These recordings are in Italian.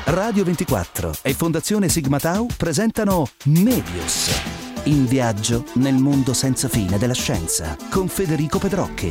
Radio 24 e Fondazione Sigma Tau presentano Medius, in viaggio nel mondo senza fine della scienza, con Federico Pedrocchi.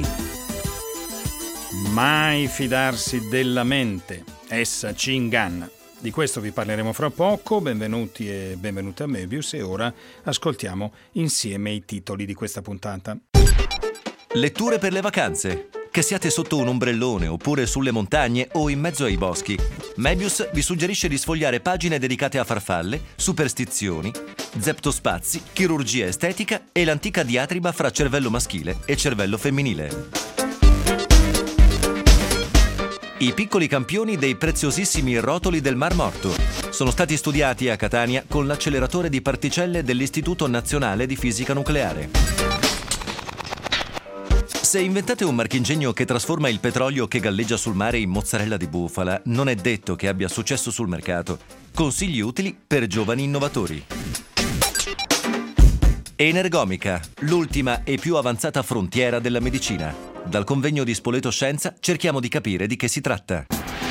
Mai fidarsi della mente, essa ci inganna. Di questo vi parleremo fra poco. Benvenuti e benvenute a Medius, e ora ascoltiamo insieme i titoli di questa puntata. Letture per le vacanze. Che siate sotto un ombrellone oppure sulle montagne o in mezzo ai boschi, Mebius vi suggerisce di sfogliare pagine dedicate a farfalle, superstizioni, zeptospazi, chirurgia estetica e l'antica diatriba fra cervello maschile e cervello femminile. I piccoli campioni dei preziosissimi rotoli del Mar Morto sono stati studiati a Catania con l'acceleratore di particelle dell'Istituto Nazionale di Fisica Nucleare. Se inventate un marchingegno che trasforma il petrolio che galleggia sul mare in mozzarella di bufala, non è detto che abbia successo sul mercato. Consigli utili per giovani innovatori. Energomica, l'ultima e più avanzata frontiera della medicina. Dal convegno di Spoleto Scienza cerchiamo di capire di che si tratta.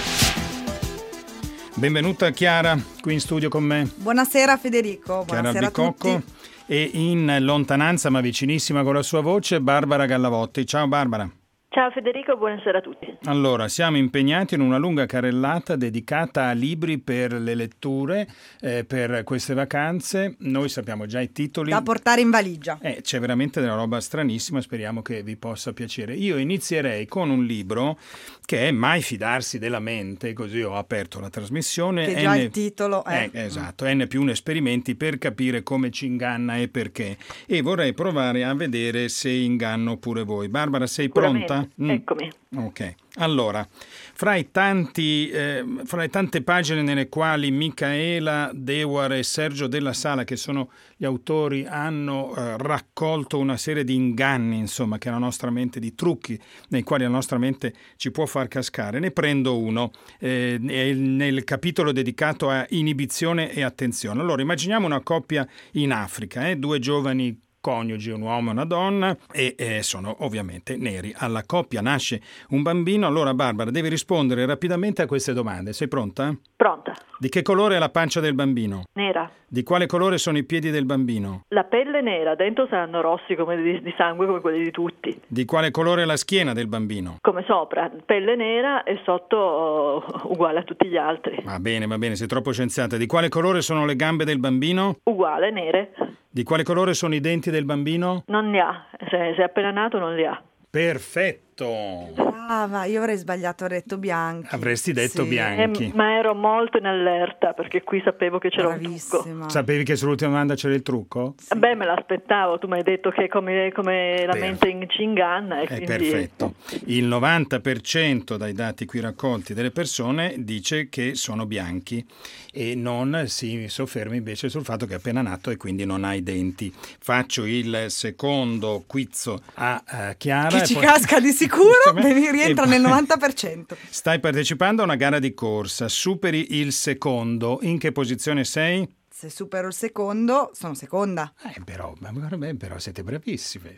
Benvenuta Chiara, qui in studio con me. Buonasera Federico, buonasera a tutti. E in lontananza ma vicinissima con la sua voce Barbara Gallavotti. Ciao Barbara. Ciao Federico, buonasera a tutti. Allora, siamo impegnati in una lunga carrellata dedicata a libri per le letture per queste vacanze. Noi sappiamo già i titoli. Da portare in valigia. C'è veramente della roba stranissima, speriamo che vi possa piacere. Io inizierei con un libro che è Mai fidarsi della mente, così ho aperto la trasmissione. Che già il titolo è. Esatto, N+1 esperimenti per capire come ci inganna e perché. E vorrei provare a vedere se inganno pure voi. Barbara, sei pronta? Eccomi. Ok, allora, fra le tante pagine nelle quali Michaela Dewar e Sergio Della Sala, che sono gli autori, hanno raccolto una serie di inganni, insomma, che la nostra mente, di trucchi nei quali la nostra mente ci può far cascare, ne prendo uno nel capitolo dedicato a inibizione e attenzione. Allora, immaginiamo una coppia in Africa, due giovani coniugi, un uomo e una donna, e sono ovviamente neri. Alla coppia nasce un bambino. Allora Barbara, devi rispondere rapidamente a queste domande. Sei pronta? Pronta. Di che colore è la pancia del bambino? Nera. Di quale colore sono i piedi del bambino? La pelle nera, dentro saranno rossi come di sangue come quelli di tutti. Di quale colore è la schiena del bambino? Come sopra, pelle nera e sotto uguale a tutti gli altri. Va bene, sei troppo scienziata. Di quale colore sono le gambe del bambino? Uguale, nere. Di quale colore sono i denti del bambino? Non li ha, se è appena nato non li ha. Perfetto! Brava, io avrei sbagliato, avrei detto bianchi. Avresti detto bianchi. Ma ero molto in allerta perché qui sapevo che c'era un trucco. Sapevi che sull'ultima domanda c'era il trucco? Sì. Beh, me l'aspettavo, tu mi hai detto che come la mente ci inganna. E quindi... Perfetto. Il 90% dai dati qui raccolti delle persone dice che sono bianchi e non si sofferma invece sul fatto che è appena nato e quindi non ha i denti. Faccio il secondo quiz a Chiara. Che ci casca di sicuro, rientra nel 90%. Stai partecipando a una gara di corsa, superi il secondo. In che posizione sei? Se supero il secondo, sono seconda. Però siete bravissimi.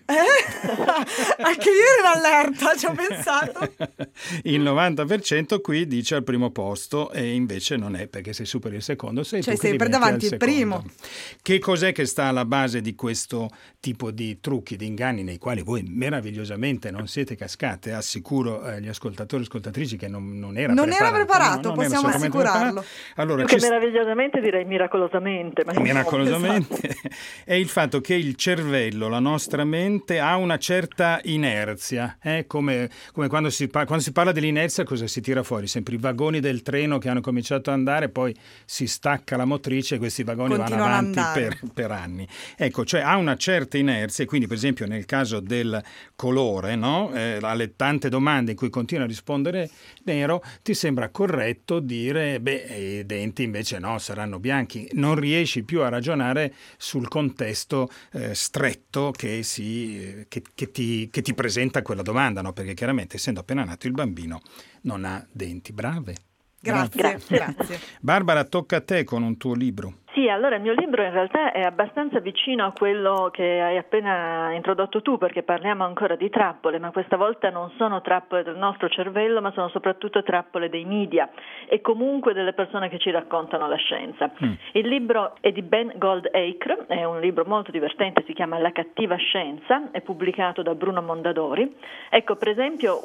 Anche io ero in allerta, ci ho pensato. Il 90% qui dice al primo posto e invece non è, perché se superi il secondo sei sempre davanti il primo. Che cos'è che sta alla base di questo tipo di trucchi, di inganni nei quali voi meravigliosamente non siete cascate? Assicuro agli ascoltatori e ascoltatrici che non era preparato. Possiamo assicurarlo. Allora, più che meravigliosamente direi miracolosamente. Miracolosamente è il fatto che il cervello, la nostra mente, ha una certa inerzia, come quando si parla dell'inerzia, cosa si tira fuori? Sempre i vagoni del treno che hanno cominciato ad andare, poi si stacca la motrice e questi vagoni vanno avanti per anni. Ecco, cioè ha una certa inerzia, e quindi per esempio nel caso del colore, no? Alle tante domande in cui continua a rispondere nero, ti sembra corretto dire i denti invece no, saranno bianchi. Non riesci più a ragionare sul contesto stretto che ti presenta quella domanda, no? Perché chiaramente, essendo appena nato, il bambino non ha denti. Brave. Grazie. Barbara, tocca a te con un tuo libro. Sì, allora il mio libro in realtà è abbastanza vicino a quello che hai appena introdotto tu, perché parliamo ancora di trappole, ma questa volta non sono trappole del nostro cervello, ma sono soprattutto trappole dei media e comunque delle persone che ci raccontano la scienza. Il libro è di Ben Goldacre, è un libro molto divertente, si chiama La cattiva scienza, è pubblicato da Bruno Mondadori. Ecco, per esempio,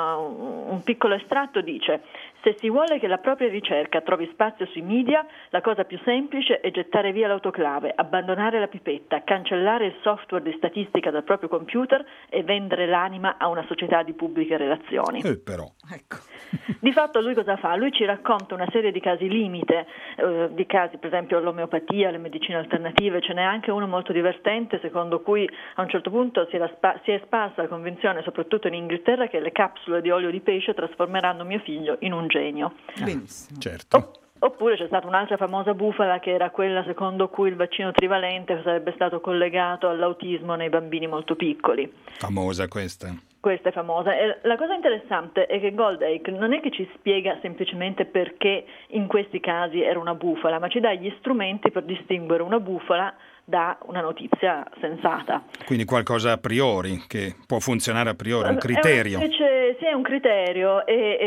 un piccolo estratto dice: se si vuole che la propria ricerca trovi spazio sui media, la cosa più semplice è gettare via l'autoclave, abbandonare la pipetta, cancellare il software di statistica dal proprio computer e vendere l'anima a una società di pubbliche relazioni. Però. Ecco. Di fatto lui cosa fa? Lui ci racconta una serie di casi limite, di casi per esempio l'omeopatia, le medicine alternative. Ce n'è anche uno molto divertente secondo cui a un certo punto si è sparsa la convinzione, soprattutto in Inghilterra, che le capsule di olio di pesce trasformeranno mio figlio in un genio. Benissimo. Certo. Oppure c'è stata un'altra famosa bufala che era quella secondo cui il vaccino trivalente sarebbe stato collegato all'autismo nei bambini molto piccoli. Famosa questa. Questa è famosa. E la cosa interessante è che Goldacre non è che ci spiega semplicemente perché in questi casi era una bufala, ma ci dà gli strumenti per distinguere una bufala da una notizia sensata. Quindi qualcosa a priori, che può funzionare a priori, un criterio. Sì, è un criterio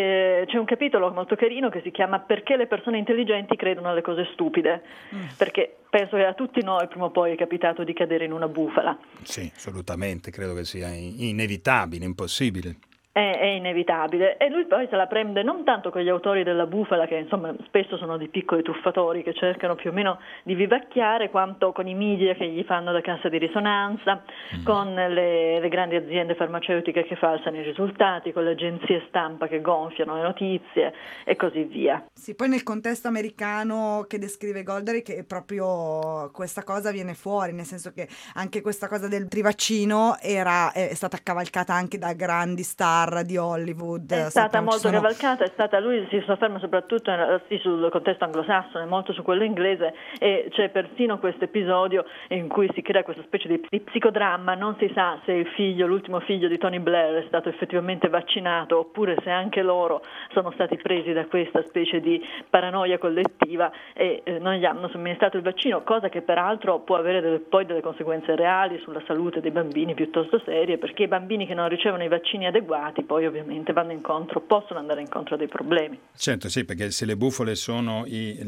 e c'è un capitolo molto carino che si chiama Perché le persone intelligenti credono alle cose stupide, perché penso che a tutti noi prima o poi è capitato di cadere in una bufala. Sì, assolutamente, credo che sia inevitabile, impossibile. È inevitabile, e lui poi se la prende non tanto con gli autori della bufala, che insomma spesso sono dei piccoli truffatori che cercano più o meno di vivacchiare, quanto con i media che gli fanno da cassa di risonanza, con le grandi aziende farmaceutiche che falsano i risultati, con le agenzie stampa che gonfiano le notizie e così via. Sì, poi nel contesto americano che descrive Goldacre, che proprio questa cosa viene fuori, nel senso che anche questa cosa del trivaccino è stata cavalcata anche da grandi star di Hollywood. È stata molto cavalcata, lui si sofferma soprattutto sul contesto anglosassone, molto su quello inglese, e c'è persino questo episodio in cui si crea questa specie di psicodramma. Non si sa se l'ultimo figlio di Tony Blair è stato effettivamente vaccinato oppure se anche loro sono stati presi da questa specie di paranoia collettiva e non gli hanno somministrato il vaccino, cosa che peraltro può avere poi delle conseguenze reali sulla salute dei bambini piuttosto serie, perché i bambini che non ricevono i vaccini adeguati poi ovviamente possono andare incontro a dei problemi. Certo, sì, perché se le bufale sono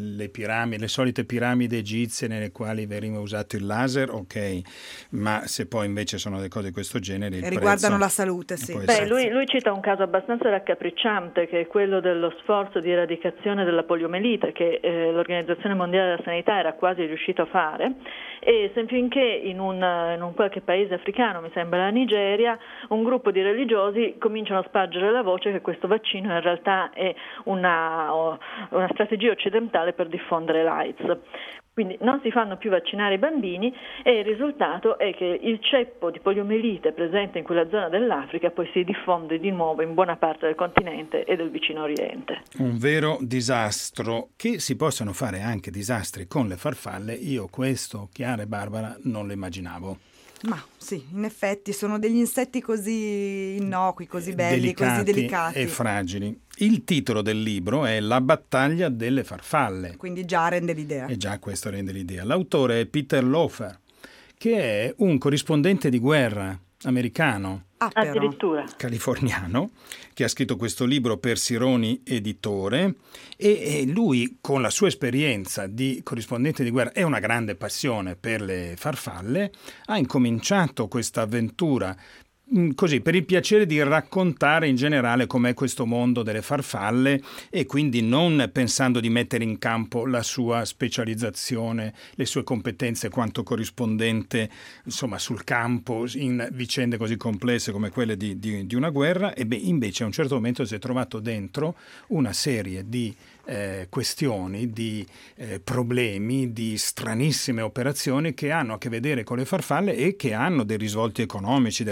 le solite piramidi egizie nelle quali veniva usato il laser, ok, ma se poi invece sono delle cose di questo genere, il riguardano prezzo la salute, sì. Lui cita un caso abbastanza raccapricciante, che è quello dello sforzo di eradicazione della poliomelite che l'Organizzazione Mondiale della Sanità era quasi riuscita a fare, e finché in un qualche paese africano, mi sembra la Nigeria, un gruppo di religiosi cominciano a spargere la voce che questo vaccino in realtà è una strategia occidentale per diffondere l'AIDS. Quindi non si fanno più vaccinare i bambini e il risultato è che il ceppo di poliomelite presente in quella zona dell'Africa poi si diffonde di nuovo in buona parte del continente e del vicino Oriente. Un vero disastro. Che si possano fare anche disastri con le farfalle, io questo, Chiara e Barbara, non lo immaginavo. Ma sì, in effetti sono degli insetti così innocui, così belli, così delicati e fragili. Il titolo del libro è La battaglia delle farfalle. Quindi già rende l'idea. E già questo rende l'idea. L'autore è Peter Loeffler, che è un corrispondente di guerra americano. Addirittura Californiano, che ha scritto questo libro per Sironi Editore, e lui, con la sua esperienza di corrispondente di guerra e una grande passione per le farfalle, ha incominciato questa avventura così per il piacere di raccontare in generale com'è questo mondo delle farfalle, e quindi non pensando di mettere in campo la sua specializzazione, le sue competenze quanto corrispondente, insomma, sul campo in vicende così complesse come quelle di una guerra. E invece a un certo momento si è trovato dentro una serie di questioni, di problemi, di stranissime operazioni che hanno a che vedere con le farfalle e che hanno dei risvolti economici, delle grandi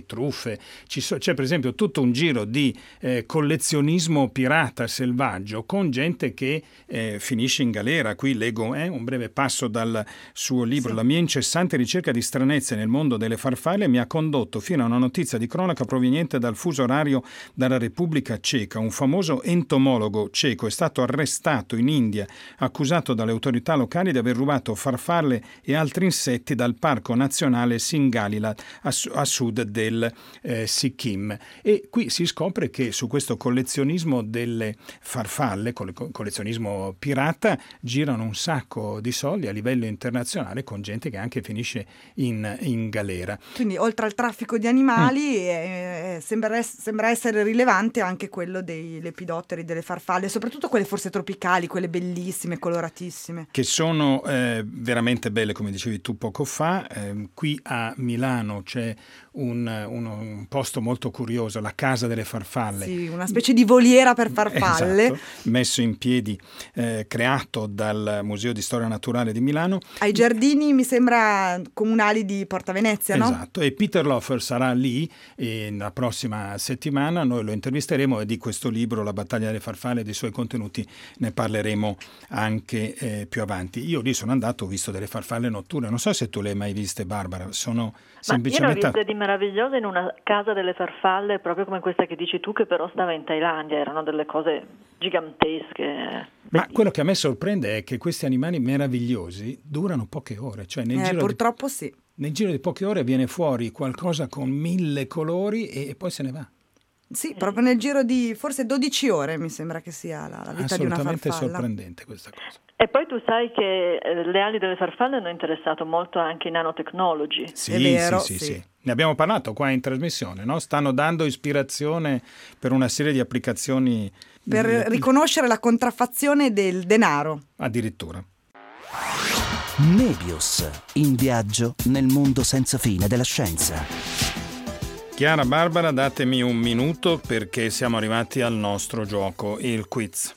truffe. C'è per esempio tutto un giro di collezionismo pirata selvaggio con gente che finisce in galera. Qui leggo un breve passo dal suo libro. La mia incessante ricerca di stranezze nel mondo delle farfalle mi ha condotto fino a una notizia di cronaca proveniente dal fuso orario dalla Repubblica Ceca. Un famoso entomologo ceco è stato arrestato in India, accusato dalle autorità locali di aver rubato farfalle e altri insetti dal parco nazionale Singalila a sud del Sikkim. E qui si scopre che su questo collezionismo delle farfalle, collezionismo pirata, girano un sacco di soldi a livello internazionale con gente che anche finisce in galera. Quindi oltre al traffico di animali sembra essere rilevante anche quello dei lepidotteri, delle farfalle, soprattutto quelle forse tropicali, quelle bellissime, coloratissime. Che sono veramente belle, come dicevi tu poco fa. Qui a Milano c'è un posto molto curioso, la Casa delle Farfalle. Sì, una specie di voliera per farfalle. Esatto, messo in piedi, creato dal Museo di Storia Naturale di Milano. Ai giardini, mi sembra, comunali di Porta Venezia, no? Esatto, e Peter Loeffler sarà lì la prossima settimana, noi lo intervisteremo e di questo libro, La battaglia delle farfalle, e dei suoi contenuti ne parleremo anche più avanti. Io lì sono andato, ho visto delle farfalle notturne, non so se tu le hai mai viste, Barbara, sono semplicemente... Io ne ho viste di meravigliose in una casa delle farfalle, proprio come questa che dici tu, che però stava in Thailandia, erano delle cose gigantesche. Ma quello che a me sorprende è che questi animali meravigliosi durano poche ore, cioè purtroppo sì. Nel giro di poche ore viene fuori qualcosa con 1000 colori e poi se ne va. Sì, proprio nel giro di forse 12 ore mi sembra che sia la vita di una farfalla. Assolutamente sorprendente questa cosa. E poi tu sai che le ali delle farfalle hanno interessato molto anche i nanotecnologi. Sì, è vero, sì. Ne abbiamo parlato qua in trasmissione, no? Stanno dando ispirazione per una serie di applicazioni. Per riconoscere la contraffazione del denaro. Addirittura. Mebius, in viaggio nel mondo senza fine della scienza. Chiara, Barbara, datemi un minuto perché siamo arrivati al nostro gioco, il quiz.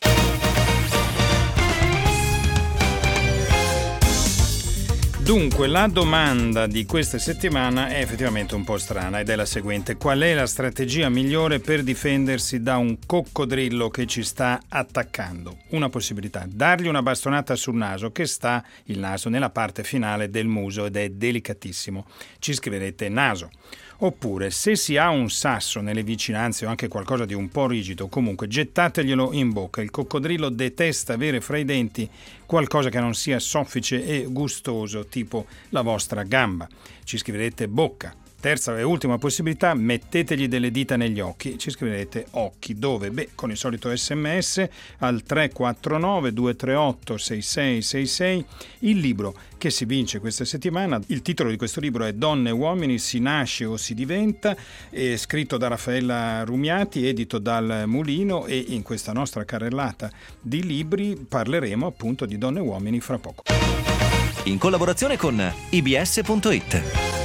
Dunque, la domanda di questa settimana è effettivamente un po' strana ed è la seguente. Qual è la strategia migliore per difendersi da un coccodrillo che ci sta attaccando? Una possibilità, dargli una bastonata sul naso, che sta il naso nella parte finale del muso ed è delicatissimo. Ci scriverete naso. Oppure, se si ha un sasso nelle vicinanze o anche qualcosa di un po' rigido, comunque gettateglielo in bocca. Il coccodrillo detesta avere fra i denti qualcosa che non sia soffice e gustoso, tipo la vostra gamba. Ci scriverete bocca. Terza e ultima possibilità, mettetegli delle dita negli occhi. Ci scriverete occhi. Dove? Beh, con il solito SMS al 349 238 6666. Il libro che si vince questa settimana, il titolo di questo libro è Donne e uomini, si nasce o si diventa, è scritto da Raffaella Rumiati, edito dal Mulino, e in questa nostra carrellata di libri parleremo appunto di Donne e uomini fra poco. In collaborazione con ibs.it.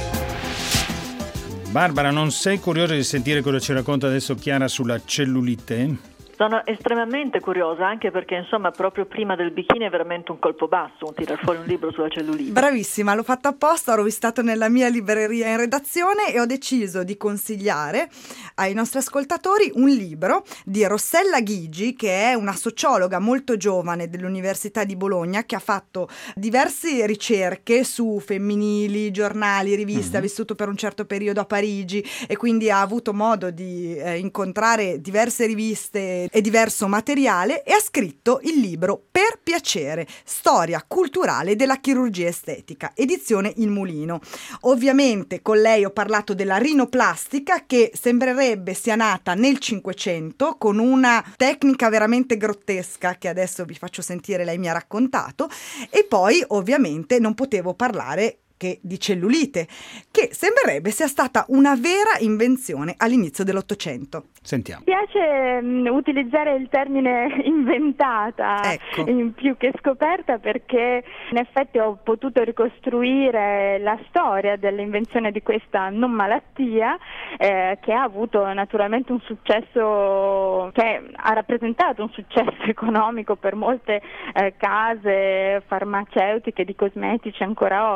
Barbara, non sei curiosa di sentire cosa ci racconta adesso Chiara sulla cellulite? Sono estremamente curiosa, anche perché insomma proprio prima del bikini è veramente un colpo basso tirar fuori un libro sulla cellulite. Bravissima, l'ho fatto apposta, l'ho vistato nella mia libreria in redazione e ho deciso di consigliare ai nostri ascoltatori un libro di Rossella Ghigi, che è una sociologa molto giovane dell'Università di Bologna, che ha fatto diverse ricerche su femminili, giornali, riviste, ha vissuto per un certo periodo a Parigi e quindi ha avuto modo di incontrare diverse riviste e diverso materiale, e ha scritto il libro Per piacere, storia culturale della chirurgia estetica, edizione Il Mulino. Ovviamente con lei ho parlato della rinoplastica, che sembrerebbe sia nata nel 500 con una tecnica veramente grottesca che adesso vi faccio sentire, lei mi ha raccontato, e poi ovviamente non potevo parlare che di cellulite, che sembrerebbe sia stata una vera invenzione all'inizio dell'Ottocento. Sentiamo. Mi piace utilizzare il termine inventata, ecco, più che scoperta, perché in effetti ho potuto ricostruire la storia dell'invenzione di questa non malattia, che ha avuto naturalmente un successo, che ha rappresentato un successo economico per molte case farmaceutiche di cosmetici ancora oggi. Beh,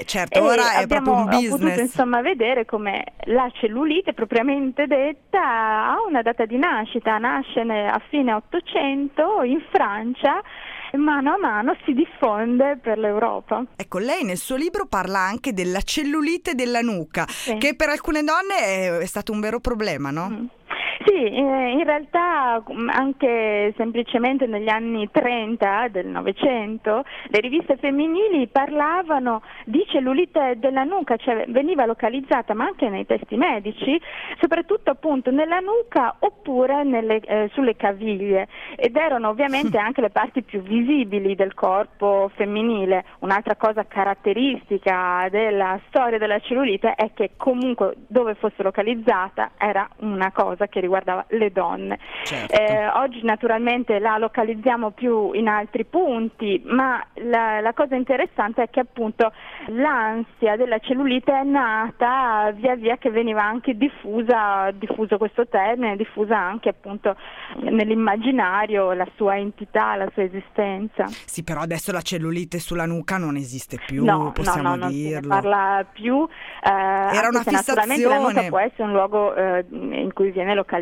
certo, ora è proprio un business. Abbiamo potuto insomma vedere come la cellulite propriamente detta ha una data di nascita, nasce a fine 800 in Francia, e mano a mano si diffonde per l'Europa. Ecco, lei nel suo libro parla anche della cellulite della nuca, che per alcune donne è stato un vero problema, no? Sì, in realtà anche semplicemente negli anni 30 del Novecento le riviste femminili parlavano di cellulite della nuca, cioè veniva localizzata, ma anche nei testi medici, soprattutto appunto nella nuca oppure sulle caviglie, ed erano ovviamente anche le parti più visibili del corpo femminile. Un'altra cosa caratteristica della storia della cellulite è che comunque dove fosse localizzata era una cosa che riguardava le donne. Certo. Oggi naturalmente la localizziamo più in altri punti, ma la cosa interessante è che appunto l'ansia della cellulite è nata via via che veniva anche diffuso questo termine, diffusa anche appunto nell'immaginario la sua entità, la sua esistenza. Sì, però adesso la cellulite sulla nuca non esiste più, no, possiamo non dirlo. se ne parla più. Era una fissazione. Naturalmente la nuca può essere un luogo in cui viene localizzato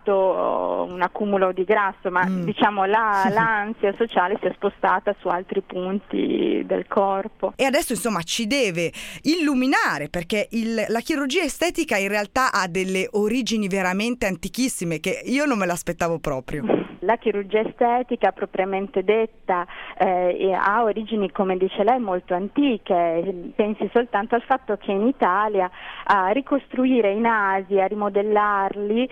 un accumulo di grasso, ma diciamo l'ansia sociale si è spostata su altri punti del corpo. E adesso insomma ci deve illuminare, perché la chirurgia estetica in realtà ha delle origini veramente antichissime che io non me l'aspettavo proprio. La chirurgia estetica propriamente detta ha origini, come dice lei, molto antiche. Pensi soltanto al fatto che in Italia a ricostruire i nasi, a rimodellarli,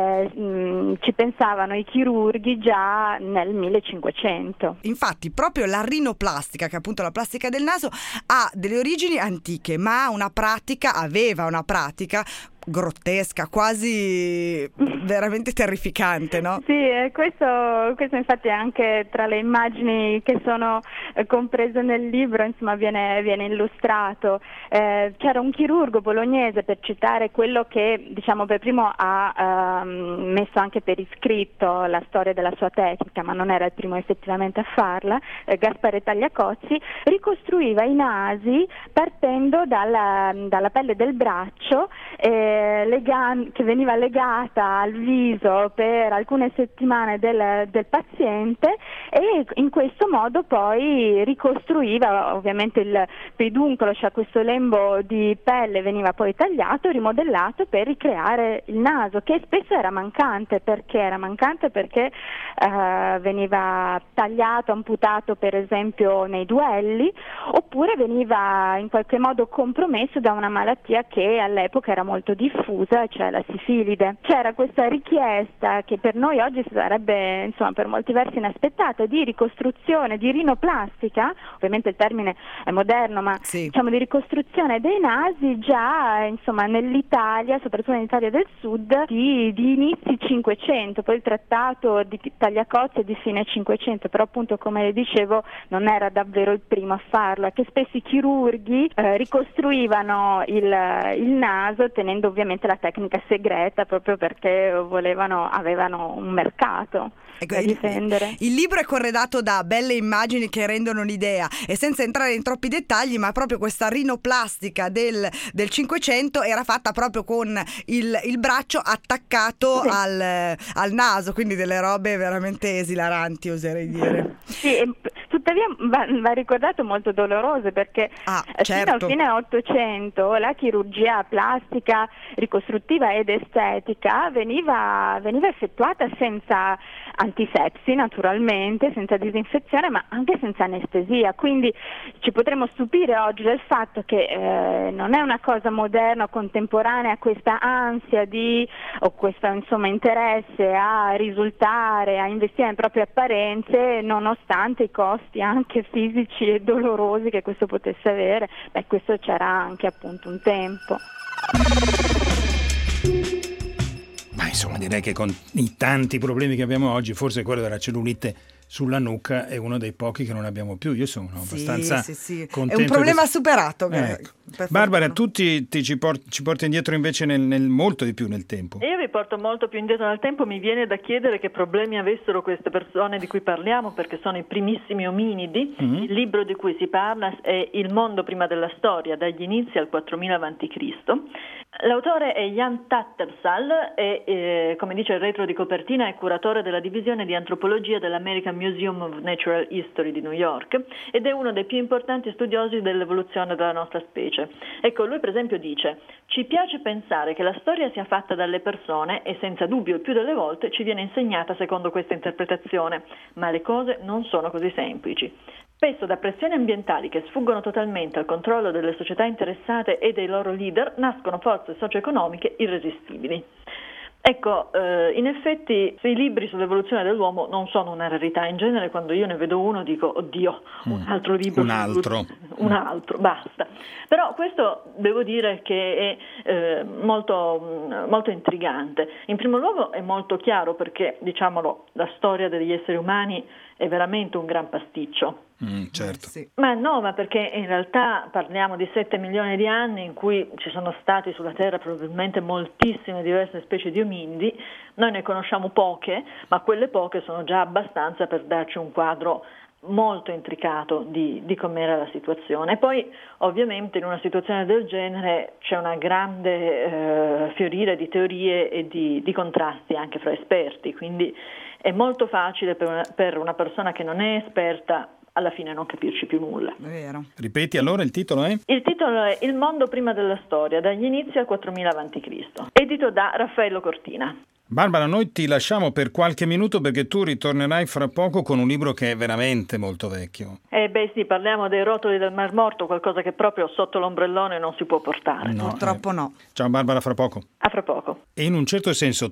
ci pensavano i chirurghi già nel 1500. Infatti proprio la rinoplastica, che è appunto la plastica del naso, ha delle origini antiche, ma aveva una pratica grottesca, quasi veramente terrificante, no? Sì, questo infatti è anche tra le immagini che sono comprese nel libro, insomma viene illustrato. C'era un chirurgo bolognese, per citare quello che diciamo per primo ha messo anche per iscritto la storia della sua tecnica, ma non era il primo effettivamente a farla, Gaspare Tagliacozzi, ricostruiva i nasi partendo dalla pelle del braccio, che veniva legata al viso per alcune settimane del paziente, e in questo modo poi ricostruiva ovviamente il peduncolo, cioè questo lembo di pelle veniva poi tagliato, rimodellato per ricreare il naso, che spesso era mancante perché veniva tagliato, amputato per esempio nei duelli, oppure veniva in qualche modo compromesso da una malattia che all'epoca era molto diffusa, cioè la sifilide. C'era questa richiesta che per noi oggi sarebbe insomma per molti versi inaspettata, di ricostruzione, di rinoplastica, ovviamente il termine è moderno, ma sì, diciamo di ricostruzione dei nasi già insomma nell'Italia, soprattutto nell'Italia del Sud, di inizi 500, poi il trattato di Tagliacozzi è di fine 500, però appunto come le dicevo non era davvero il primo a farlo, è che spesso i chirurghi ricostruivano il naso tenendo ovviamente la tecnica segreta, proprio perché avevano un mercato da difendere. Il libro è corredato da belle immagini che rendono l'idea, e senza entrare in troppi dettagli, ma proprio questa rinoplastica del 500 era fatta proprio con il braccio attaccato sì, al naso, quindi delle robe veramente esilaranti, oserei dire. Sì, tuttavia va ricordato molto doloroso, perché certo, fino al fine 800 la chirurgia plastica, ricostruttiva ed estetica veniva effettuata senza antisepsi, naturalmente, senza disinfezione, ma anche senza anestesia. Quindi ci potremmo stupire oggi del fatto che non è una cosa moderna o contemporanea questa ansia o questo insomma interesse a risultare, a investire nelle proprie apparenze, nonostante i costi anche fisici e dolorosi che questo potesse avere. Questo c'era anche appunto un tempo. Ma insomma direi che con i tanti problemi che abbiamo oggi, forse quello della cellulite sulla nuca è uno dei pochi che non abbiamo più. Io sono abbastanza sì. contento. È un problema superato. Ecco. Barbara, tu ci porti indietro invece nel molto di più nel tempo. Io vi porto molto più indietro nel tempo. Mi viene da chiedere che problemi avessero queste persone di cui parliamo, perché sono i primissimi ominidi. Il libro di cui si parla è Il mondo prima della storia, dagli inizi al 4000 a.C. L'autore è Jan Tattersall e, come dice il retro di copertina, è curatore della divisione di antropologia dell'American Museum of Natural History di New York ed è uno dei più importanti studiosi dell'evoluzione della nostra specie. Ecco, lui per esempio dice: ci piace pensare che la storia sia fatta dalle persone e senza dubbio il più delle volte ci viene insegnata secondo questa interpretazione, ma le cose non sono così semplici. Spesso da pressioni ambientali che sfuggono totalmente al controllo delle società interessate e dei loro leader nascono forze socio-economiche irresistibili. Ecco, in effetti i libri sull'evoluzione dell'uomo non sono una rarità. In genere quando io ne vedo uno dico: oddio, un altro libro. Un altro, basta. Però questo devo dire che è molto, molto intrigante. In primo luogo è molto chiaro perché, diciamolo, la storia degli esseri umani è veramente un gran pasticcio. Certo. Sì. Ma perché in realtà parliamo di 7 milioni di anni in cui ci sono stati sulla Terra probabilmente moltissime diverse specie di ominidi. Noi ne conosciamo poche, ma quelle poche sono già abbastanza per darci un quadro molto intricato di com'era la situazione. E poi ovviamente in una situazione del genere c'è una grande fiorire di teorie e di contrasti anche fra esperti, quindi è molto facile per una persona che non è esperta alla fine non capirci più nulla. È vero. Ripeti allora, il titolo è? Il titolo è Il mondo prima della storia, dagli inizi al 4000 a.C., edito da Raffaello Cortina. Barbara, noi ti lasciamo per qualche minuto perché tu ritornerai fra poco con un libro che è veramente molto vecchio. Sì, parliamo dei rotoli del Mar Morto, qualcosa che proprio sotto l'ombrellone non si può portare. No, purtroppo no. Ciao Barbara, fra poco. A fra poco. E in un certo senso,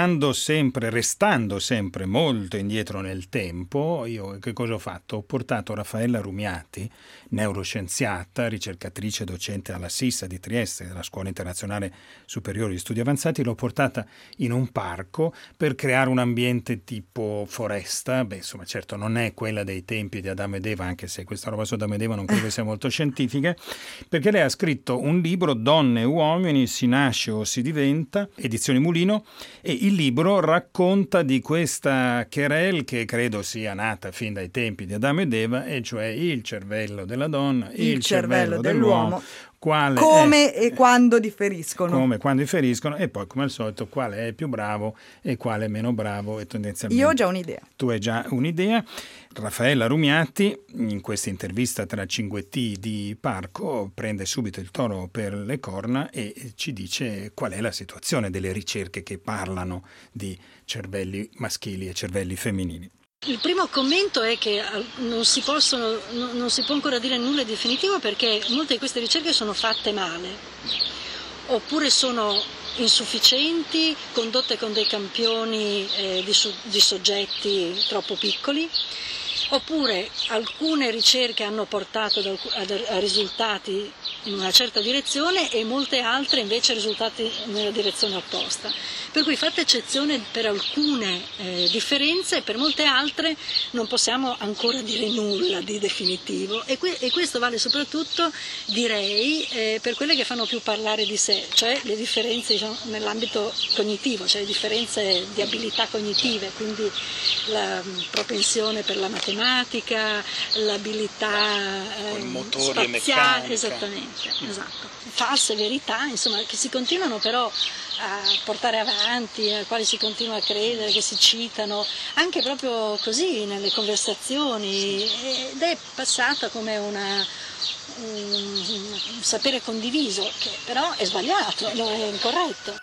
restando sempre molto indietro nel tempo, io che cosa ho fatto? Ho portato Raffaella Rumiati, neuroscienziata, ricercatrice docente alla SISA di Trieste, della Scuola Internazionale Superiore di Studi Avanzati, l'ho portata in un parco per creare un ambiente tipo foresta. Insomma, certo non è quella dei tempi di Adamo ed Eva, anche se questa roba su Adamo ed Eva non credo sia molto scientifica, perché lei ha scritto un libro, Donne e uomini, si nasce o si diventa, edizioni Mulino, e il libro racconta di questa querelle che credo sia nata fin dai tempi di Adamo ed Eva, e cioè il cervello della donna, il cervello dell'uomo, come e quando differiscono. Come quando differiscono, e poi come al solito quale è più bravo e quale è meno bravo, e tendenzialmente io ho già un'idea. Tu hai già un'idea. Raffaella Rumiati, in questa intervista tra Cinguetti di Parco, prende subito il toro per le corna e ci dice qual è la situazione delle ricerche che parlano di cervelli maschili e cervelli femminili. Il primo commento è che non si può ancora dire nulla di definitivo, perché molte di queste ricerche sono fatte male, oppure sono insufficienti, condotte con dei campioni di soggetti troppo piccoli, oppure alcune ricerche hanno portato a risultati in una certa direzione e molte altre invece risultati nella direzione opposta. Per cui fatta eccezione per alcune differenze, per molte altre non possiamo ancora dire nulla di definitivo, e questo vale soprattutto, direi, per quelle che fanno più parlare di sé, cioè le differenze, diciamo, nell'ambito cognitivo, cioè le differenze di abilità cognitive, quindi la propensione per la matematica, l'abilità motori e meccanica. Esattamente, esatto. False verità, insomma, che si continuano però a portare avanti, a quali si continua a credere, che si citano anche proprio così nelle conversazioni, ed è passata come un sapere condiviso, che però è sbagliato, non è incorretto.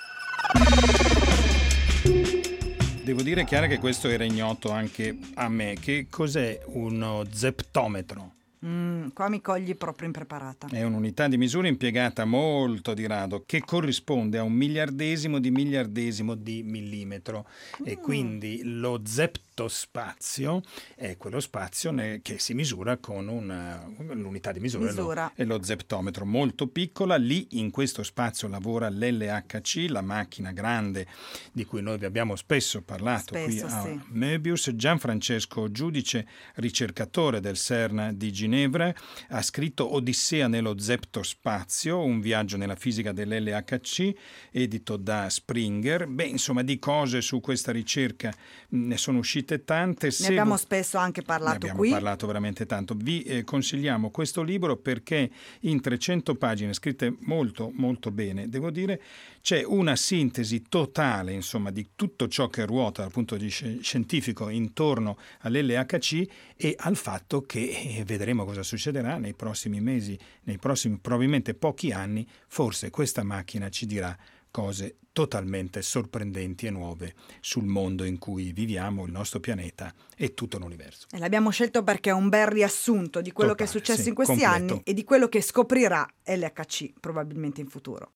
Devo dire, Chiara, che questo era ignoto anche a me. Che cos'è uno zeptometro? Qua mi cogli proprio impreparata. È un'unità di misura impiegata molto di rado, che corrisponde a 1/1000 di millimetro, e quindi lo zeptometro zeptospazio è quello spazio che si misura con l'unità di misura. È lo zeptometro, molto piccola. Lì in questo spazio lavora l'LHC, la macchina grande di cui noi vi abbiamo spesso parlato qui a Möbius. Gianfrancesco Giudice, ricercatore del CERN di Ginevra, ha scritto Odissea nello zeptospazio, un viaggio nella fisica dell'LHC, edito da Springer. Insomma, di cose su questa ricerca ne sono uscite tante. Ne abbiamo spesso anche parlato qui. Ne abbiamo parlato veramente tanto. Vi consigliamo questo libro perché in 300 pagine, scritte molto molto bene, devo dire, c'è una sintesi totale, insomma, di tutto ciò che ruota dal punto di vista scientifico intorno all'LHC e al fatto che vedremo cosa succederà nei prossimi mesi, nei prossimi probabilmente pochi anni. Forse questa macchina ci dirà cose totalmente sorprendenti e nuove sul mondo in cui viviamo, il nostro pianeta e tutto l'universo. E l'abbiamo scelto perché è un bel riassunto di quello che è successo in questi anni e di quello che scoprirà LHC probabilmente in futuro.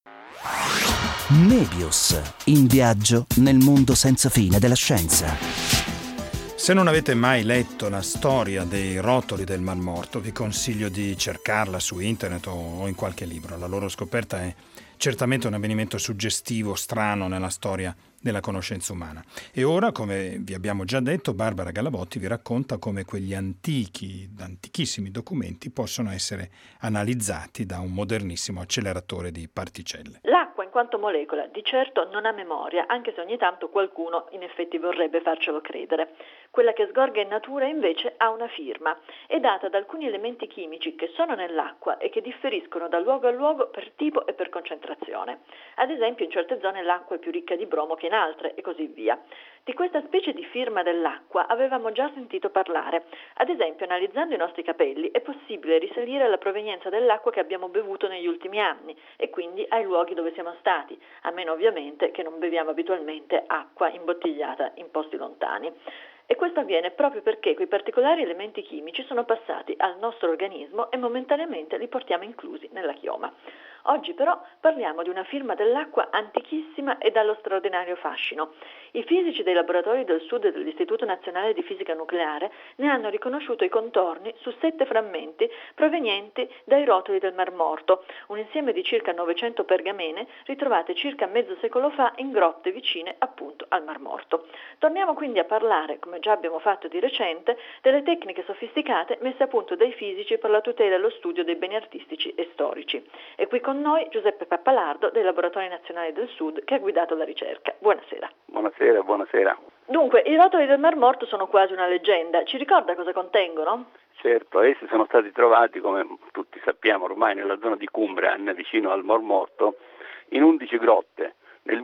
Möbius, in viaggio nel mondo senza fine della scienza. Se non avete mai letto la storia dei rotoli del Mar Morto, vi consiglio di cercarla su internet o in qualche libro. La loro scoperta è certamente un avvenimento suggestivo, strano nella storia della conoscenza umana. E ora, come vi abbiamo già detto, Barbara Galabotti vi racconta come quegli antichissimi documenti possono essere analizzati da un modernissimo acceleratore di particelle. L'acqua in quanto molecola di certo non ha memoria, anche se ogni tanto qualcuno in effetti vorrebbe farcelo credere. Quella che sgorga in natura invece ha una firma, è data da alcuni elementi chimici che sono nell'acqua e che differiscono da luogo a luogo per tipo e per concentrazione. Ad esempio in certe zone l'acqua è più ricca di bromo che in altre e così via. Di questa specie di firma dell'acqua avevamo già sentito parlare. Ad esempio, analizzando i nostri capelli è possibile risalire alla provenienza dell'acqua che abbiamo bevuto negli ultimi anni e quindi ai luoghi dove siamo stati, a meno ovviamente che non beviamo abitualmente acqua imbottigliata in posti lontani. E questo avviene proprio perché quei particolari elementi chimici sono passati al nostro organismo e momentaneamente li portiamo inclusi nella chioma. Oggi però parliamo di una firma dell'acqua antichissima e dallo straordinario fascino. I fisici dei laboratori del sud dell'Istituto Nazionale di Fisica Nucleare ne hanno riconosciuto i contorni su 7 frammenti provenienti dai rotoli del Mar Morto, un insieme di circa 900 pergamene ritrovate circa mezzo secolo fa in grotte vicine appunto al Mar Morto. Torniamo quindi a parlare, come già abbiamo fatto di recente, delle tecniche sofisticate messe a punto dai fisici per la tutela e lo studio dei beni artistici e storici. E qui con noi Giuseppe Pappalardo dei Laboratori Nazionali del Sud che ha guidato la ricerca. Buonasera. Buonasera. Dunque, i rotoli del Mar Morto sono quasi una leggenda. Ci ricorda cosa contengono? Certo, essi sono stati trovati, come tutti sappiamo ormai, nella zona di Cumbrian, vicino al Mar Morto, in 11 grotte nel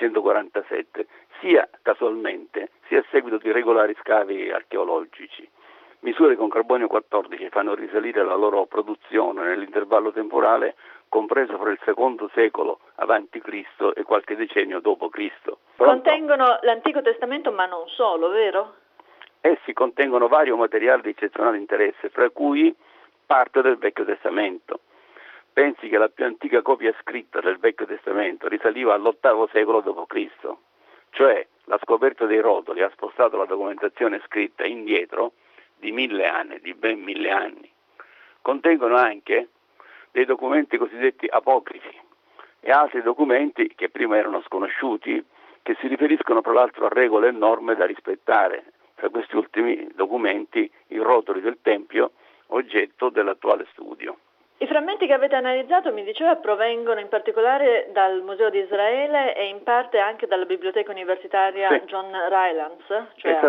1947, sia casualmente, sia a seguito di regolari scavi archeologici. Misure con carbonio 14 fanno risalire la loro produzione nell'intervallo temporale compreso fra il secondo secolo avanti Cristo e qualche decennio dopo Cristo. Contengono l'Antico Testamento, ma non solo, vero? Essi contengono vario materiale di eccezionale interesse, fra cui parte del Vecchio Testamento. Pensi che la più antica copia scritta del Vecchio Testamento risaliva all'VIII secolo d.C., cioè la scoperta dei rotoli ha spostato la documentazione scritta indietro di 1000 anni, di ben 1000 anni. Contengono anche dei documenti cosiddetti apocrifi e altri documenti che prima erano sconosciuti, che si riferiscono tra l'altro a regole e norme da rispettare. Tra questi ultimi documenti i rotoli del Tempio, oggetto dell'attuale studio. I frammenti che avete analizzato, mi diceva, provengono in particolare dal Museo di Israele e in parte anche dalla Biblioteca Universitaria John Rylands.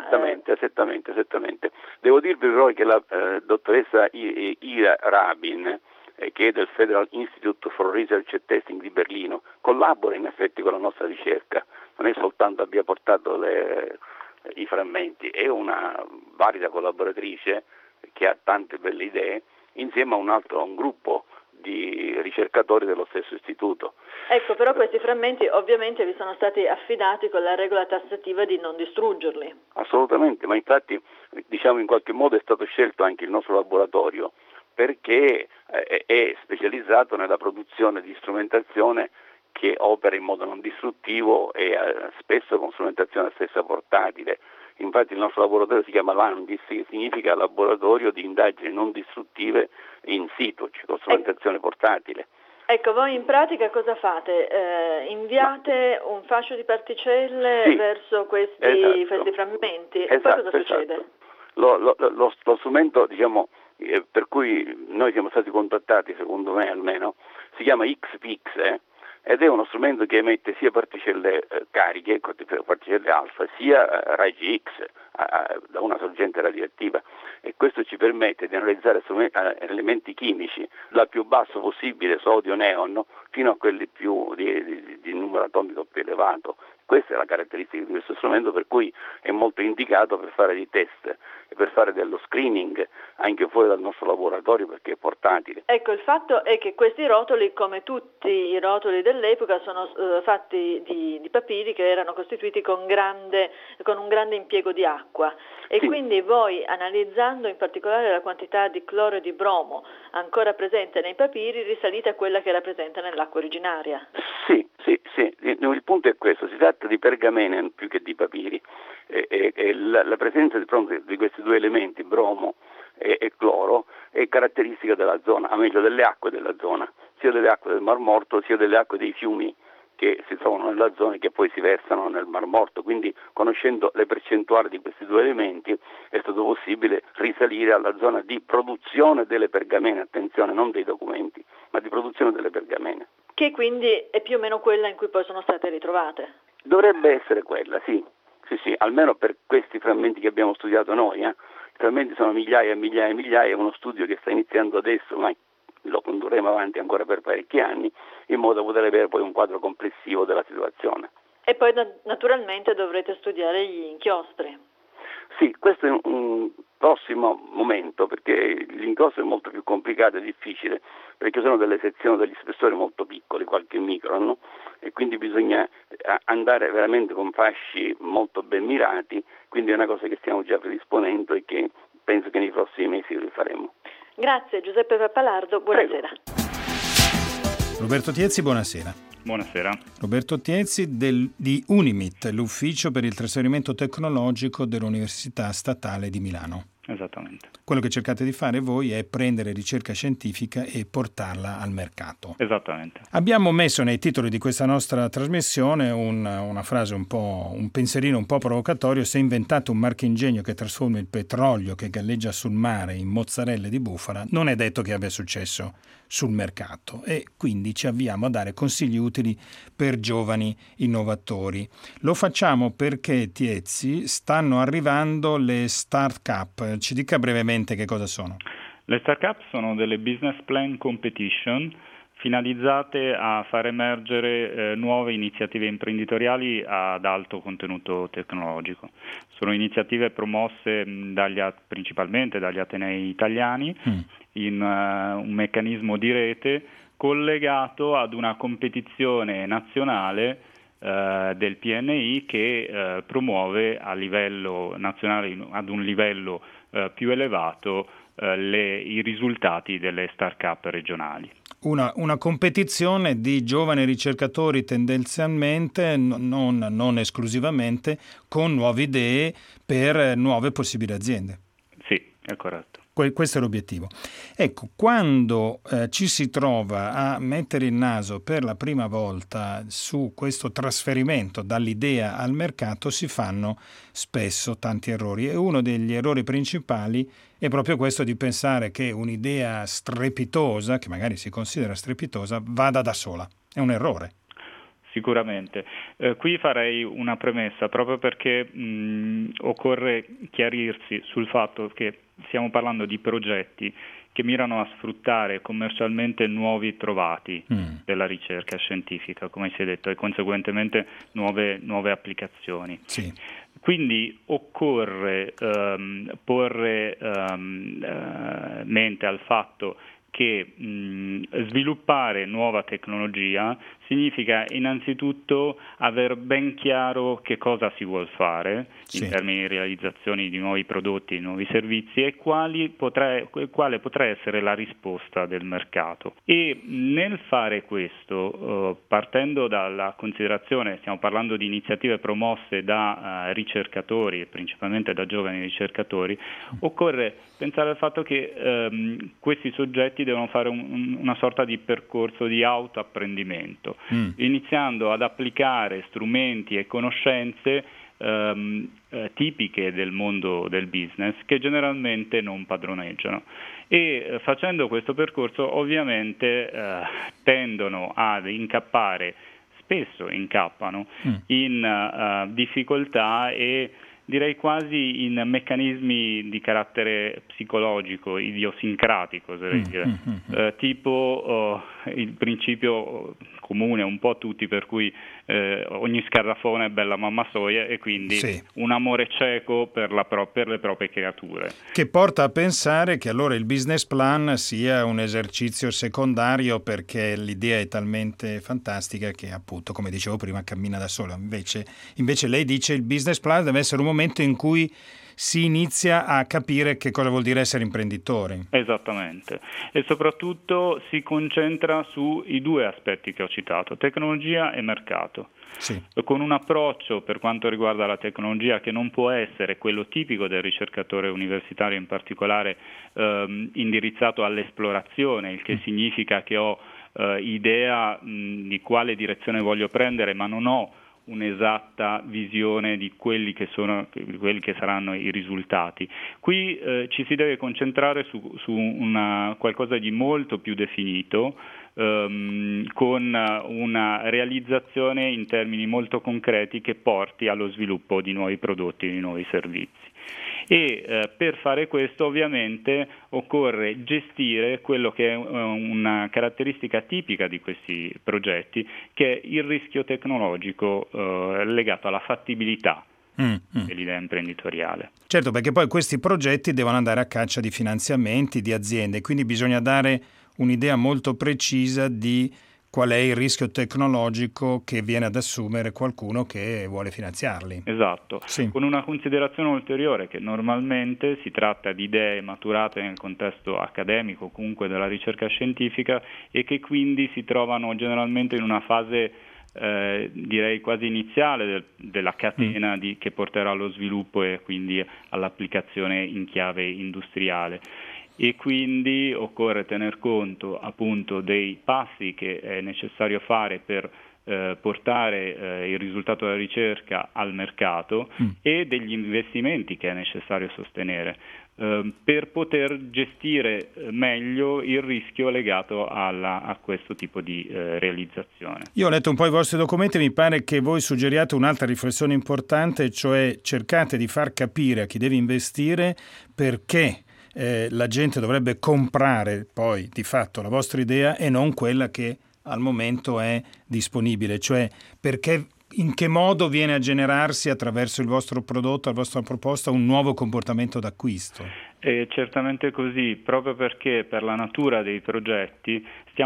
Esattamente. Devo dirvi però che la dottoressa Ira Rabin, che è del Federal Institute for Research and Testing di Berlino, collabora in effetti con la nostra ricerca, non è soltanto abbia portato i frammenti, è una valida collaboratrice che ha tante belle idee, insieme a un gruppo di ricercatori dello stesso istituto. Ecco, però questi frammenti ovviamente vi sono stati affidati con la regola tassativa di non distruggerli. Assolutamente, ma infatti in qualche modo è stato scelto anche il nostro laboratorio perché è specializzato nella produzione di strumentazione che opera in modo non distruttivo e spesso con strumentazione stessa portatile, Infatti il nostro laboratorio si chiama LANDIS, che significa laboratorio di indagini non distruttive in situ, cioè con strumentazione portatile. Ecco, voi in pratica cosa fate? Inviate un fascio di particelle verso questi frammenti e poi cosa succede? Lo strumento, diciamo, per cui noi siamo stati contattati, secondo me almeno, si chiama XPX, ed è uno strumento che emette sia particelle cariche, particelle alfa, sia raggi X da una sorgente radioattiva, e questo ci permette di analizzare elementi chimici dal più basso possibile, sodio, neon, fino a quelli più di numero atomico più elevato. Questa è la caratteristica di questo strumento, per cui è molto indicato per fare dei test e per fare dello screening anche fuori dal nostro laboratorio, perché è portatile. Ecco, il fatto è che questi rotoli, come tutti i rotoli dell'epoca, sono fatti di papiri che erano costituiti con un grande impiego di acqua, e quindi voi, analizzando in particolare la quantità di cloro e di bromo ancora presente nei papiri, risalite a quella che era presente nell'acqua originaria. Sì. Il punto è questo: si tratta di pergamene più che di papiri, e la presenza di questi due elementi, bromo e cloro, è caratteristica della zona, a meglio delle acque della zona, sia delle acque del Mar Morto sia delle acque dei fiumi che si trovano nella zona e che poi si versano nel Mar Morto. Quindi, conoscendo le percentuali di questi due elementi, è stato possibile risalire alla zona di produzione delle pergamene, attenzione, non dei documenti, ma di produzione delle pergamene. Che quindi è più o meno quella in cui poi sono state ritrovate. Dovrebbe essere quella, sì, almeno per questi frammenti che abbiamo studiato noi. I frammenti sono migliaia e migliaia e migliaia, è uno studio che sta iniziando adesso, ma lo condurremo avanti ancora per parecchi anni, in modo da poter avere poi un quadro complessivo della situazione. E poi naturalmente dovrete studiare gli inchiostri. Sì, questo è un prossimo momento, perché l'inchiostro è molto più complicato e difficile, perché sono delle sezioni degli spessori molto piccoli, qualche micron, no? E quindi bisogna andare veramente con fasci molto ben mirati, quindi è una cosa che stiamo già predisponendo e che penso che nei prossimi mesi rifaremo. Grazie Giuseppe Pappalardo, buonasera. Prego. Roberto Tiezzi, buonasera. Buonasera. Roberto Tiezzi di UNIMIT, l'Ufficio per il Trasferimento Tecnologico dell'Università Statale di Milano. Esattamente. Quello che cercate di fare voi è prendere ricerca scientifica e portarla al mercato. Esattamente. Abbiamo messo nei titoli di questa nostra trasmissione una frase un pensierino un po' provocatorio: se inventate un marchingegno che trasforma il petrolio che galleggia sul mare in mozzarelle di bufala, non è detto che abbia successo sul mercato, e quindi ci avviamo a dare consigli utili per giovani innovatori. Lo facciamo perché, Tiezzi, stanno arrivando le start-up. Ci dica brevemente che cosa sono. Le start-up sono delle business plan competition finalizzate a far emergere nuove iniziative imprenditoriali ad alto contenuto tecnologico. Sono iniziative promosse principalmente dagli atenei italiani in un meccanismo di rete collegato ad una competizione nazionale del PNI che promuove a livello nazionale, ad un livello più elevato, i risultati delle start-up regionali. Una competizione di giovani ricercatori tendenzialmente, non esclusivamente, con nuove idee per nuove possibili aziende. Sì, è corretto. Questo è l'obiettivo. Ecco, quando ci si trova a mettere il naso per la prima volta su questo trasferimento dall'idea al mercato, si fanno spesso tanti errori, e uno degli errori principali è proprio questo di pensare che un'idea strepitosa, che magari si considera strepitosa, vada da sola. È un errore. Sicuramente. Qui farei una premessa, proprio perché occorre chiarirsi sul fatto che stiamo parlando di progetti che mirano a sfruttare commercialmente nuovi trovati della ricerca scientifica, come si è detto, e conseguentemente nuove applicazioni. Sì. Quindi occorre porre mente al fatto che sviluppare nuova tecnologia significa innanzitutto aver ben chiaro che cosa si vuol fare in termini di realizzazioni di nuovi prodotti e nuovi servizi e quale potrà essere la risposta del mercato. E nel fare questo, partendo dalla considerazione, stiamo parlando di iniziative promosse da ricercatori e principalmente da giovani ricercatori, occorre pensare al fatto che questi soggetti devono fare una sorta di percorso di autoapprendimento, iniziando ad applicare strumenti e conoscenze tipiche del mondo del business che generalmente non padroneggiano. E facendo questo percorso ovviamente tendono ad incappare, spesso incappano in difficoltà e direi quasi in meccanismi di carattere psicologico, idiosincratico, oserei dire, tipo il principio comune un po' a tutti, per cui ogni scarafone è bella mamma soia, e quindi un amore cieco per le proprie creature. Che porta a pensare che allora il business plan sia un esercizio secondario, perché l'idea è talmente fantastica che, appunto, come dicevo prima, cammina da sola. Invece lei dice il business plan deve essere un momento in cui si inizia a capire che cosa vuol dire essere imprenditori. Esattamente, e soprattutto si concentra sui due aspetti che ho citato, tecnologia e mercato. Con un approccio per quanto riguarda la tecnologia che non può essere quello tipico del ricercatore universitario, in particolare indirizzato all'esplorazione, il che significa che ho idea di quale direzione voglio prendere, ma non ho un'esatta visione di quelli che saranno i risultati. Qui ci si deve concentrare su qualcosa di molto più definito, con una realizzazione in termini molto concreti che porti allo sviluppo di nuovi prodotti e di nuovi servizi. E per fare questo ovviamente occorre gestire quello che è una caratteristica tipica di questi progetti, che è il rischio tecnologico legato alla fattibilità dell'idea imprenditoriale. Certo, perché poi questi progetti devono andare a caccia di finanziamenti, di aziende, quindi bisogna dare un'idea molto precisa di qual è il rischio tecnologico che viene ad assumere qualcuno che vuole finanziarli. Esatto, con una considerazione ulteriore, che normalmente si tratta di idee maturate nel contesto accademico, comunque della ricerca scientifica, e che quindi si trovano generalmente in una fase direi quasi iniziale della catena che porterà allo sviluppo e quindi all'applicazione in chiave industriale. E quindi occorre tener conto appunto dei passi che è necessario fare per portare il risultato della ricerca al mercato e degli investimenti che è necessario sostenere per poter gestire meglio il rischio legato a questo tipo di realizzazione. Io ho letto un po' i vostri documenti e mi pare che voi suggeriate un'altra riflessione importante, cioè cercate di far capire a chi deve investire perché la gente dovrebbe comprare poi di fatto la vostra idea e non quella che al momento è disponibile, cioè perché in che modo viene a generarsi attraverso il vostro prodotto, la vostra proposta, un nuovo comportamento d'acquisto. È certamente così, proprio perché per la natura dei progetti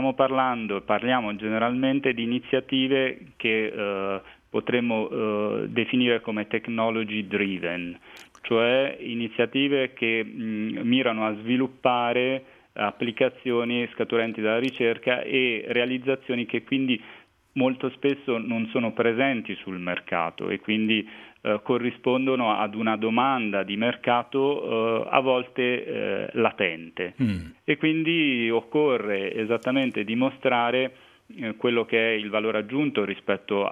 parliamo generalmente di iniziative che potremmo definire come technology driven, cioè iniziative che mirano a sviluppare applicazioni scaturenti dalla ricerca e realizzazioni che quindi molto spesso non sono presenti sul mercato e quindi corrispondono ad una domanda di mercato a volte latente. E quindi occorre esattamente dimostrare quello che è il valore aggiunto rispetto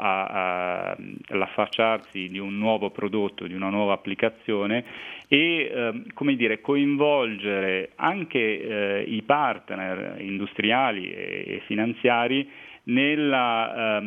all'affacciarsi di un nuovo prodotto, di una nuova applicazione e coinvolgere anche i partner industriali e finanziari nella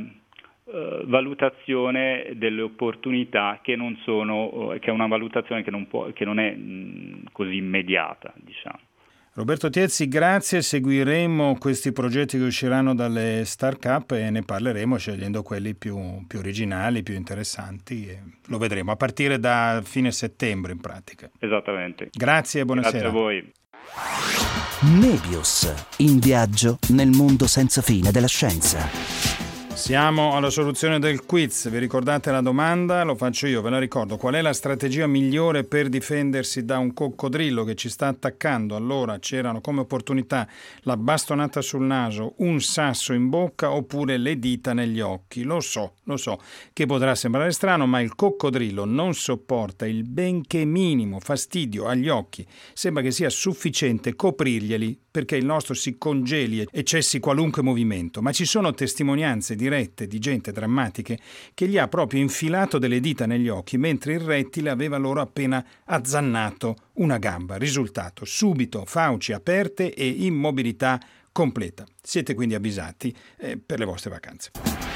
valutazione delle opportunità che è una valutazione che non è così immediata, diciamo. Roberto Tiezzi, grazie, seguiremo questi progetti che usciranno dalle start-up e ne parleremo scegliendo quelli più originali, più interessanti e lo vedremo a partire da fine settembre in pratica. Esattamente. Grazie e buonasera. Grazie a voi. Möbius, in viaggio nel mondo senza fine della scienza. Siamo alla soluzione del quiz. Vi ricordate la domanda? Lo faccio io, ve la ricordo. Qual è la strategia migliore per difendersi da un coccodrillo che ci sta attaccando? Allora c'erano come opportunità la bastonata sul naso, un sasso in bocca oppure le dita negli occhi. Lo so che potrà sembrare strano, ma il coccodrillo non sopporta il benché minimo fastidio agli occhi. Sembra che sia sufficiente coprirglieli perché il nostro si congeli e cessi qualunque movimento, ma ci sono testimonianze dirette di gente drammatiche che gli ha proprio infilato delle dita negli occhi mentre il rettile aveva loro appena azzannato una gamba. Risultato: subito fauci aperte e immobilità completa. Siete quindi avvisati per le vostre vacanze.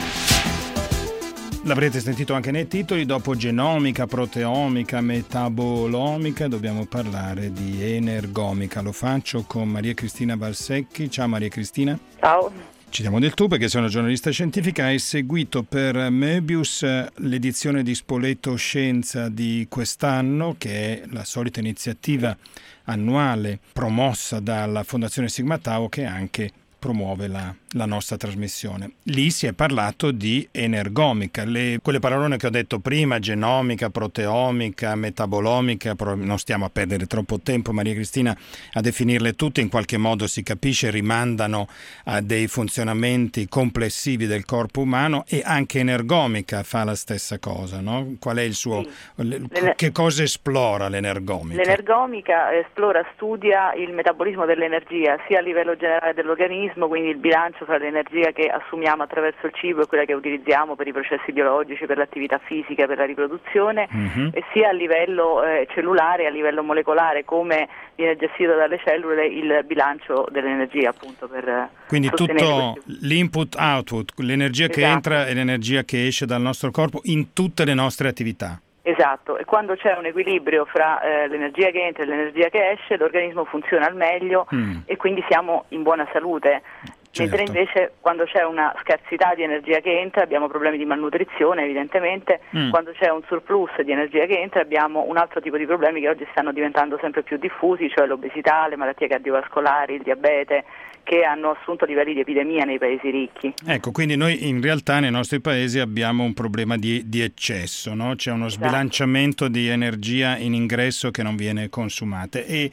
L'avrete sentito anche nei titoli, dopo genomica, proteomica, metabolomica, dobbiamo parlare di energomica. Lo faccio con Maria Cristina Valsecchi. Ciao Maria Cristina. Ciao. Ci diamo del tu perché sei una giornalista scientifica. Hai seguito per Möbius l'edizione di Spoleto Scienza di quest'anno, che è la solita iniziativa annuale promossa dalla Fondazione Sigma Tau, che anche promuove la nostra trasmissione. Lì si è parlato di energomica, quelle parolone che ho detto prima, genomica, proteomica, metabolomica, non stiamo a perdere troppo tempo, Maria Cristina, a definirle tutte, in qualche modo si capisce, rimandano a dei funzionamenti complessivi del corpo umano, e anche energomica fa la stessa cosa, no? Qual è il suo... Che cosa esplora l'energomica? L'energomica studia il metabolismo dell'energia, sia a livello generale dell'organismo, quindi il bilancio fra l'energia che assumiamo attraverso il cibo e quella che utilizziamo per i processi biologici, per l'attività fisica, per la riproduzione, e sia a livello cellulare, a livello molecolare, come viene gestito dalle cellule il bilancio dell'energia, appunto, per quindi tutto l'input-output, l'energia che entra e l'energia che esce dal nostro corpo in tutte le nostre attività. Esatto, e quando c'è un equilibrio fra l'energia che entra e l'energia che esce, l'organismo funziona al meglio e quindi siamo in buona salute. Mentre invece quando c'è una scarsità di energia che entra abbiamo problemi di malnutrizione, evidentemente. Quando c'è un surplus di energia che entra abbiamo un altro tipo di problemi che oggi stanno diventando sempre più diffusi, cioè l'obesità, le malattie cardiovascolari, il diabete, che hanno assunto livelli di epidemia nei paesi ricchi. Ecco, quindi noi in realtà nei nostri paesi abbiamo un problema di eccesso, no? C'è uno sbilanciamento di energia in ingresso che non viene consumata. E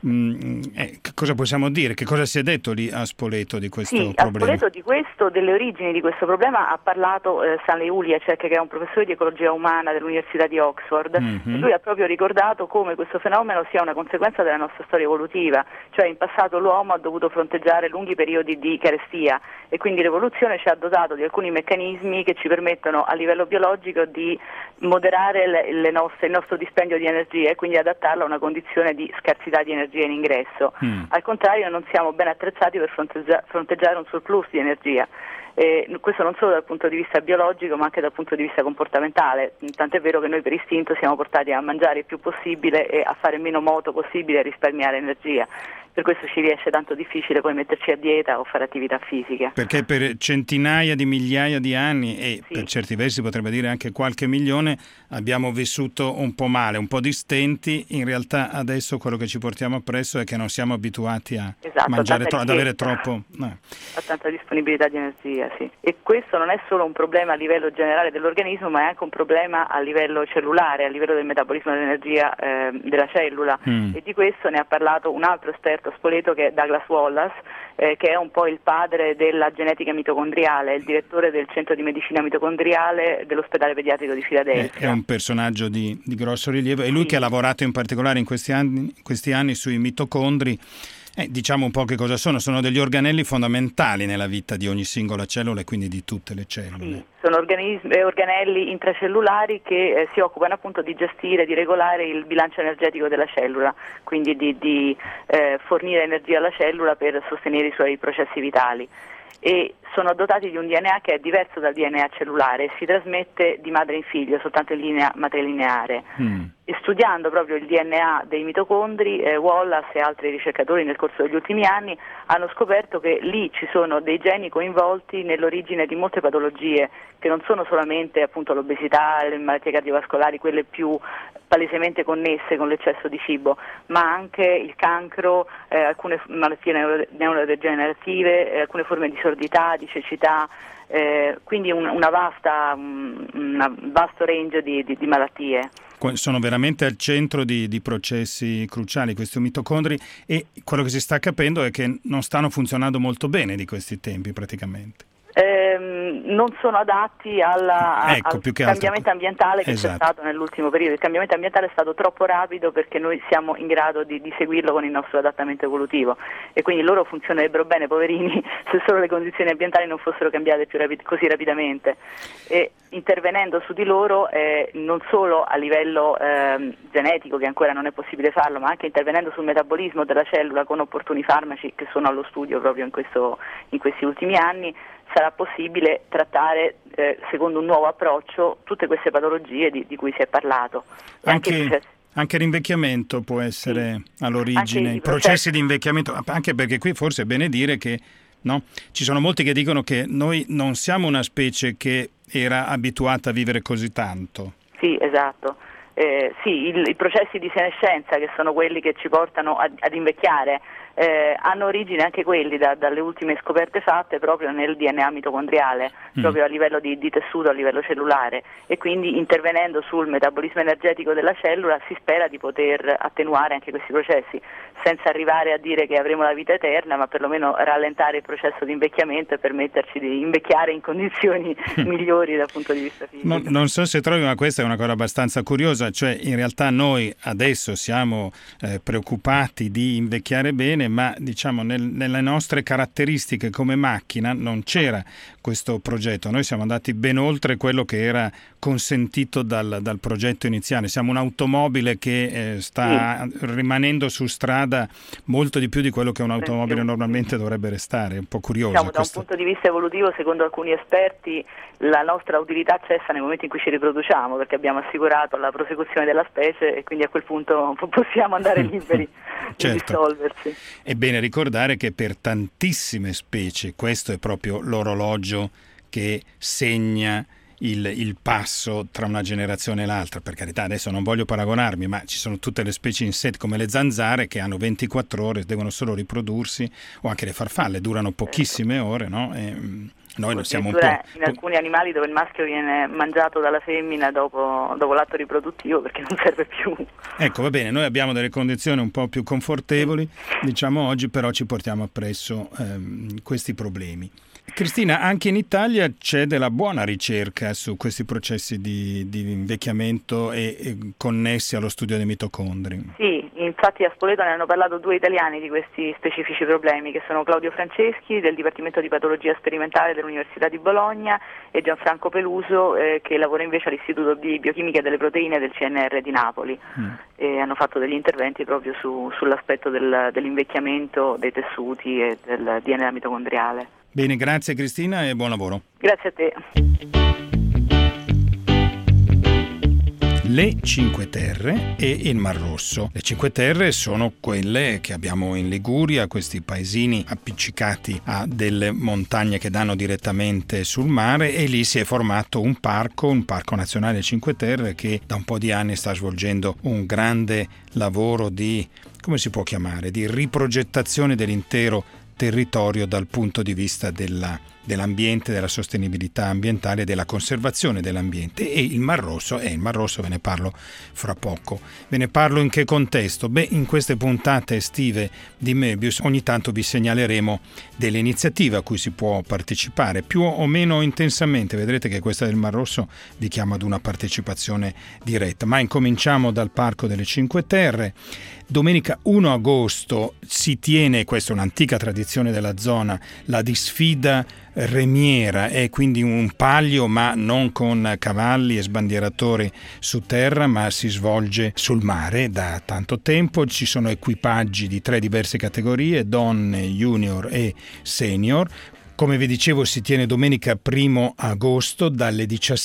cosa possiamo dire? Che cosa si è detto lì a Spoleto di questo problema? A Spoleto di questo, delle origini di questo problema, ha parlato Stanley Uliacek, che è un professore di ecologia umana dell'Università di Oxford. E lui ha proprio ricordato come questo fenomeno sia una conseguenza della nostra storia evolutiva, cioè in passato l'uomo ha dovuto fronteggiare lunghi periodi di carestia e quindi l'evoluzione ci ha dotato di alcuni meccanismi che ci permettono a livello biologico di moderare il nostro dispendio di energia e quindi adattarlo a una condizione di scarsità di energia in ingresso. Al contrario, non siamo ben attrezzati per fronteggiare un surplus di energia. Questo non solo dal punto di vista biologico ma anche dal punto di vista comportamentale, tant'è vero che noi per istinto siamo portati a mangiare il più possibile e a fare meno moto possibile e risparmiare energia. Per questo ci riesce tanto difficile poi metterci a dieta o fare attività fisiche. Perché per centinaia di migliaia di anni e per certi versi potrebbe dire anche qualche milione abbiamo vissuto un po' male, un po' di stenti. In realtà adesso quello che ci portiamo appresso è che non siamo abituati a mangiare ad avere troppo... A tanta disponibilità di energia, sì. E questo non è solo un problema a livello generale dell'organismo, ma è anche un problema a livello cellulare, a livello del metabolismo dell'energia della cellula. E di questo ne ha parlato un altro esperto a Spoleto, che è Douglas Wallace, che è un po' il padre della genetica mitocondriale, il direttore del centro di medicina mitocondriale dell'ospedale pediatrico di Filadelfia. È un personaggio di grosso rilievo, e lui che ha lavorato in particolare in questi anni sui mitocondri. Diciamo un po' che cosa sono degli organelli fondamentali nella vita di ogni singola cellula e quindi di tutte le cellule. Sì, sono organelli intracellulari che si occupano appunto di gestire, di regolare il bilancio energetico della cellula, quindi di fornire energia alla cellula per sostenere i suoi processi vitali. E sono dotati di un DNA che è diverso dal DNA cellulare e si trasmette di madre in figlio soltanto in linea matrilineare. E studiando proprio il DNA dei mitocondri, Wallace e altri ricercatori nel corso degli ultimi anni hanno scoperto che lì ci sono dei geni coinvolti nell'origine di molte patologie che non sono solamente appunto l'obesità, le malattie cardiovascolari, quelle più palesemente connesse con l'eccesso di cibo, ma anche il cancro, alcune malattie neurodegenerative, alcune forme di sordità, di cecità, quindi un vasto range di malattie. Sono veramente al centro di processi cruciali questi mitocondri, e quello che si sta capendo è che non stanno funzionando molto bene di questi tempi praticamente. Non sono adatti al cambiamento ambientale che esatto. c'è stato nell'ultimo periodo. Il cambiamento ambientale è stato troppo rapido perché noi siamo in grado di seguirlo con il nostro adattamento evolutivo, e quindi loro funzionerebbero bene, poverini, se solo le condizioni ambientali non fossero cambiate così rapidamente. E intervenendo su di loro, non solo a livello genetico, che ancora non è possibile farlo, ma anche intervenendo sul metabolismo della cellula con opportuni farmaci che sono allo studio proprio in questi ultimi anni, sarà possibile trattare secondo un nuovo approccio tutte queste patologie di cui si è parlato. Anche l'invecchiamento può essere all'origine, i processi di invecchiamento, anche perché qui forse è bene dire che ci sono molti che dicono che noi non siamo una specie che era abituata a vivere così tanto. Sì, esatto. I processi di senescenza, che sono quelli che ci portano ad invecchiare, hanno origine anche quelli dalle ultime scoperte fatte proprio nel DNA mitocondriale, proprio a livello di tessuto, a livello cellulare, e quindi intervenendo sul metabolismo energetico della cellula si spera di poter attenuare anche questi processi, senza arrivare a dire che avremo la vita eterna, ma perlomeno rallentare il processo di invecchiamento e permetterci di invecchiare in condizioni migliori dal punto di vista fisico. Non so se trovi, ma questa è una cosa abbastanza curiosa, cioè in realtà noi adesso siamo preoccupati di invecchiare bene, ma diciamo nelle nostre caratteristiche come macchina non c'era questo progetto. Noi siamo andati ben oltre quello che era consentito dal progetto iniziale. Siamo un'automobile che sta rimanendo su strada molto di più di quello che un'automobile normalmente dovrebbe restare. È un po' curioso. Da un punto di vista evolutivo, secondo alcuni esperti, la nostra utilità cessa nel momento in cui ci riproduciamo, perché abbiamo assicurato la prosecuzione della specie e quindi a quel punto possiamo andare liberi di dissolversi. È bene ricordare che per tantissime specie questo è proprio l'orologio che segna il passo tra una generazione e l'altra. Per carità, adesso non voglio paragonarmi, ma ci sono tutte le specie insetti come le zanzare che hanno 24 ore, devono solo riprodursi, o anche le farfalle durano pochissime ore, no? Noi non siamo un po'... In alcuni animali dove il maschio viene mangiato dalla femmina dopo l'atto riproduttivo perché non serve più. Ecco, va bene, noi abbiamo delle condizioni un po' più confortevoli, diciamo oggi, però ci portiamo appresso questi problemi. Cristina, anche in Italia c'è della buona ricerca su questi processi di invecchiamento e connessi allo studio dei mitocondri. Sì, infatti a Spoleto ne hanno parlato 2 italiani di questi specifici problemi, che sono Claudio Franceschi del Dipartimento di Patologia Sperimentale dell'Università di Bologna e Gianfranco Peluso che lavora invece all'Istituto di Biochimica delle Proteine del CNR di Napoli. E hanno fatto degli interventi proprio sull'aspetto dell'invecchiamento dei tessuti e del DNA mitocondriale. Bene, grazie Cristina e buon lavoro. Grazie a te. Le Cinque Terre e il Mar Rosso. Le Cinque Terre sono quelle che abbiamo in Liguria, questi paesini appiccicati a delle montagne che danno direttamente sul mare, e lì si è formato un parco nazionale Cinque Terre che da un po' di anni sta svolgendo un grande lavoro di, come si può chiamare, di riprogettazione dell'intero territorio dal punto di vista dell'ambiente, della sostenibilità ambientale e della conservazione dell'ambiente. E il Mar Rosso, ve ne parlo fra poco. Ve ne parlo in che contesto? In queste puntate estive di Möbius ogni tanto vi segnaleremo delle iniziative a cui si può partecipare più o meno intensamente. Vedrete che questa del Mar Rosso vi chiama ad una partecipazione diretta, ma incominciamo dal Parco delle Cinque Terre. Domenica 1 agosto si tiene, questa è un'antica tradizione della zona, la disfida remiera, è quindi un palio ma non con cavalli e sbandieratori su terra, ma si svolge sul mare da tanto tempo. Ci sono equipaggi di 3 diverse categorie, donne, junior e senior, come vi dicevo, si tiene domenica 1 agosto dalle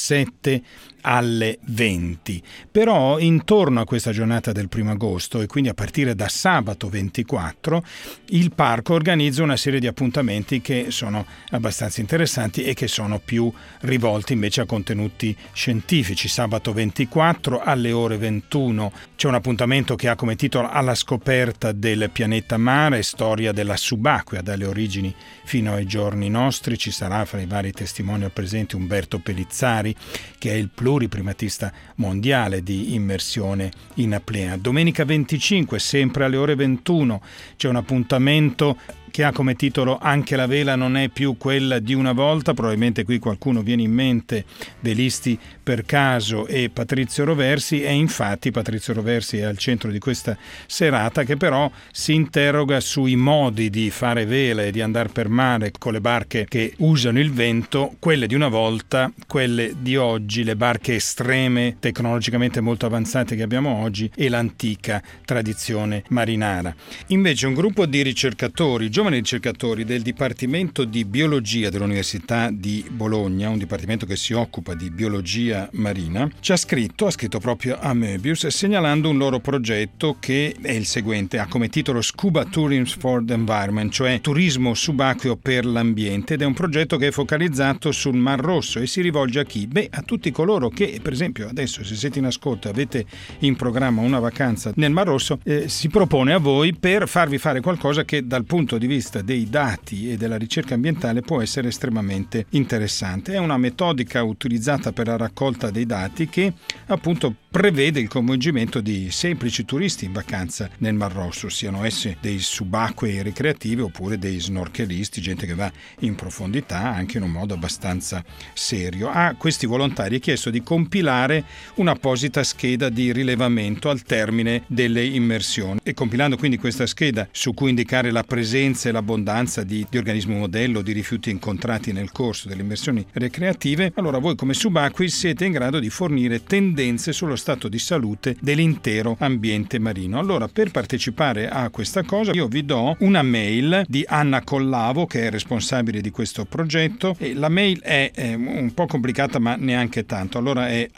17 alle 20. Però intorno a questa giornata del 1 agosto e quindi a partire da sabato 24 il parco organizza una serie di appuntamenti che sono abbastanza interessanti e che sono più rivolti invece a contenuti scientifici. Sabato 24 alle ore 21 c'è un appuntamento che ha come titolo Alla scoperta del pianeta Mare, storia della subacquea dalle origini fino ai giorni nostri. Ci sarà fra i vari testimonial presenti Umberto Pellizzari, che è il pluriprimatista mondiale di immersione in apnea. Domenica 25, sempre alle ore 21, c'è un appuntamento che ha come titolo Anche la vela non è più quella di una volta. Probabilmente qui qualcuno viene in mente Velisti per caso e Patrizio Roversi, e infatti Patrizio Roversi è al centro di questa serata, che però si interroga sui modi di fare vela e di andare per mare con le barche che usano il vento, quelle di una volta, quelle di oggi, le barche estreme, tecnologicamente molto avanzate che abbiamo oggi, e l'antica tradizione marinara. Invece un gruppo di ricercatori, giovani ricercatori del Dipartimento di Biologia dell'Università di Bologna, un dipartimento che si occupa di biologia marina, ha scritto proprio a Möbius, segnalando un loro progetto che è il seguente: ha come titolo Scuba Tourism for the Environment, cioè turismo subacqueo per l'ambiente, ed è un progetto che è focalizzato sul Mar Rosso e si rivolge a chi? A tutti coloro che, per esempio, adesso se siete in ascolto e avete in programma una vacanza nel Mar Rosso, si propone a voi per farvi fare qualcosa che dal punto di vista dei dati e della ricerca ambientale può essere estremamente interessante. È una metodica utilizzata per la raccolta dei dati che appunto prevede il coinvolgimento di semplici turisti in vacanza nel Mar Rosso, siano essi dei subacquei ricreativi oppure dei snorkelisti, gente che va in profondità anche in un modo abbastanza serio. A questi volontari è chiesto di compilare un'apposita scheda di rilevamento al termine delle immersioni, e compilando quindi questa scheda su cui indicare la presenza e l'abbondanza di organismi modello, di rifiuti incontrati nel corso delle immersioni ricreative, allora voi come subacquei siete in grado di fornire tendenze sullo stato di salute dell'intero ambiente marino. Allora, per partecipare a questa cosa io vi do una mail di Anna Collavo, che è responsabile di questo progetto, e la mail è un po' complicata ma neanche tanto. Allora è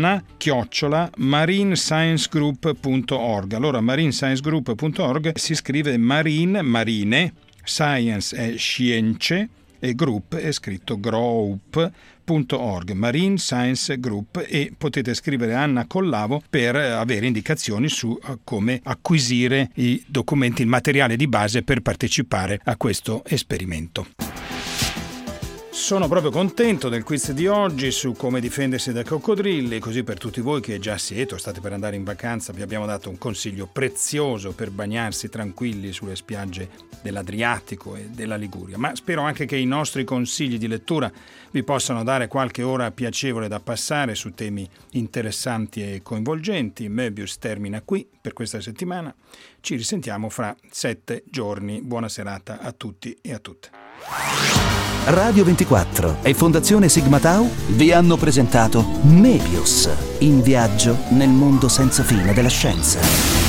anna@marinesciencegroup.org. Allora marinesciencegroup.org si scrive marine, science è scienze e group è scritto group.org, Marine Science Group, e potete scrivere Anna Collavo per avere indicazioni su come acquisire i documenti, il materiale di base per partecipare a questo esperimento. Sono proprio contento del quiz di oggi su come difendersi dai coccodrilli, così per tutti voi che già siete o state per andare in vacanza vi abbiamo dato un consiglio prezioso per bagnarsi tranquilli sulle spiagge dell'Adriatico e della Liguria, ma spero anche che i nostri consigli di lettura vi possano dare qualche ora piacevole da passare su temi interessanti e coinvolgenti. Möbius termina qui per questa settimana, ci risentiamo fra 7 giorni. Buona serata a tutti e a tutte. Radio 24 e Fondazione Sigma Tau vi hanno presentato Möbius, in viaggio nel mondo senza fine della scienza.